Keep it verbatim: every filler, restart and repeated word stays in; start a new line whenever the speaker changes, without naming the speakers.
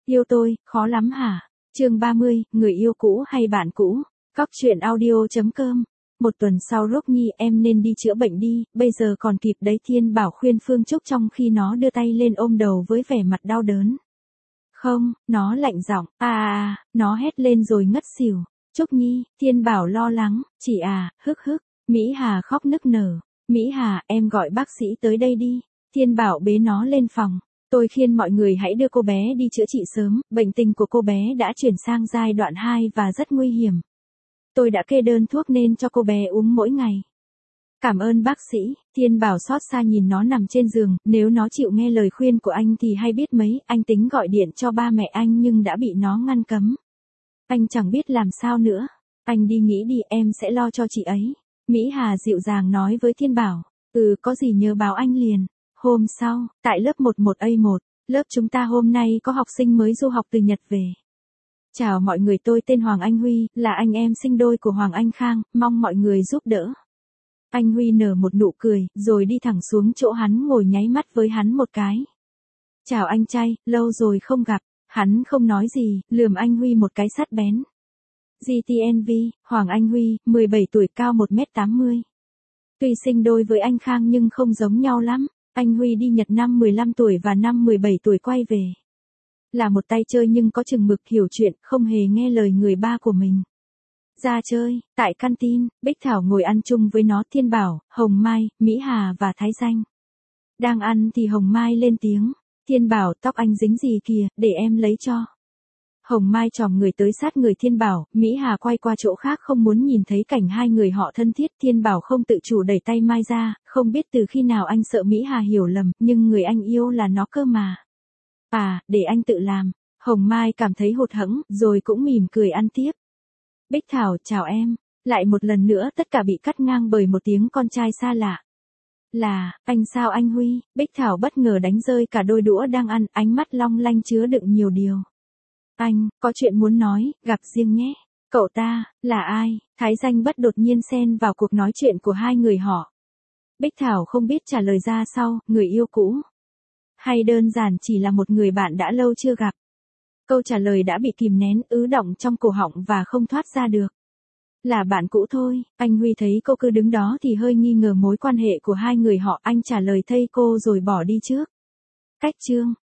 Yêu tôi, khó lắm hả? Chương ba mươi, người yêu cũ hay bạn cũ? Cóc truyện audio chấm com. Một tuần sau Rốc Nhi em nên đi chữa bệnh đi, bây giờ còn kịp đấy, Thiên Bảo khuyên Phương Trúc trong khi nó đưa tay lên ôm đầu với vẻ mặt đau đớn. Không, nó lạnh giọng, à à, nó hét lên rồi ngất xỉu. Trúc Nhi, Thiên Bảo lo lắng, chị à, hức hức, Mỹ Hà khóc nức nở. Mỹ Hà, em gọi bác sĩ tới đây đi. Thiên Bảo bế nó lên phòng. Tôi khuyên mọi người hãy đưa cô bé đi chữa trị sớm, bệnh tình của cô bé đã chuyển sang giai đoạn hai và rất nguy hiểm. Tôi đã kê đơn thuốc nên cho cô bé uống mỗi ngày. Cảm ơn bác sĩ. Thiên Bảo xót xa nhìn nó nằm trên giường, nếu nó chịu nghe lời khuyên của anh thì hay biết mấy, anh tính gọi điện cho ba mẹ anh nhưng đã bị nó ngăn cấm. Anh chẳng biết làm sao nữa. Anh đi nghỉ đi, em sẽ lo cho chị ấy. Mỹ Hà dịu dàng nói với Thiên Bảo. Ừ, có gì nhớ báo anh liền. Hôm sau, tại lớp mười một A một, lớp chúng ta hôm nay có học sinh mới du học từ Nhật về. Chào mọi người, tôi tên Hoàng Anh Huy, là anh em sinh đôi của Hoàng Anh Khang, mong mọi người giúp đỡ. Anh Huy nở một nụ cười, rồi đi thẳng xuống chỗ hắn ngồi nháy mắt với hắn một cái. Chào anh trai, lâu rồi không gặp. Hắn không nói gì, lườm anh Huy một cái sắc bén. giê tê en vê, Hoàng Anh Huy, mười bảy tuổi, cao một mét tám mươi. Tuy sinh đôi với anh Khang nhưng không giống nhau lắm. Anh Huy đi Nhật năm mười lăm tuổi và năm mười bảy tuổi quay về. Là một tay chơi nhưng có chừng mực, hiểu chuyện, không hề nghe lời người ba của mình. Ra chơi, tại canteen, Bích Thảo ngồi ăn chung với nó, Thiên Bảo, Hồng Mai, Mỹ Hà và Thái Danh. Đang ăn thì Hồng Mai lên tiếng. Thiên Bảo, tóc anh dính gì kìa, để em lấy cho. Hồng Mai chòm người tới sát người Thiên Bảo, Mỹ Hà quay qua chỗ khác không muốn nhìn thấy cảnh hai người họ thân thiết. Thiên Bảo không tự chủ đẩy tay Mai ra, không biết từ khi nào anh sợ Mỹ Hà hiểu lầm, nhưng người anh yêu là nó cơ mà. À, để anh tự làm. Hồng Mai cảm thấy hụt hẫng, rồi cũng mỉm cười ăn tiếp. Bích Thảo, chào em. Lại một lần nữa tất cả bị cắt ngang bởi một tiếng con trai xa lạ. Là, anh sao anh Huy? Bích Thảo bất ngờ đánh rơi cả đôi đũa đang ăn, ánh mắt long lanh chứa đựng nhiều điều. Anh, có chuyện muốn nói, gặp riêng nhé. Cậu ta, là ai? Thái Danh bất đột nhiên xen vào cuộc nói chuyện của hai người họ. Bích Thảo không biết trả lời ra sau, người yêu cũ. Hay đơn giản chỉ là một người bạn đã lâu chưa gặp. Câu trả lời đã bị kìm nén, ứ đọng trong cổ họng và không thoát ra được. Là bạn cũ thôi. Anh Huy thấy cô cứ đứng đó thì hơi nghi ngờ mối quan hệ của hai người họ, anh trả lời thay cô rồi bỏ đi trước. Cách chương.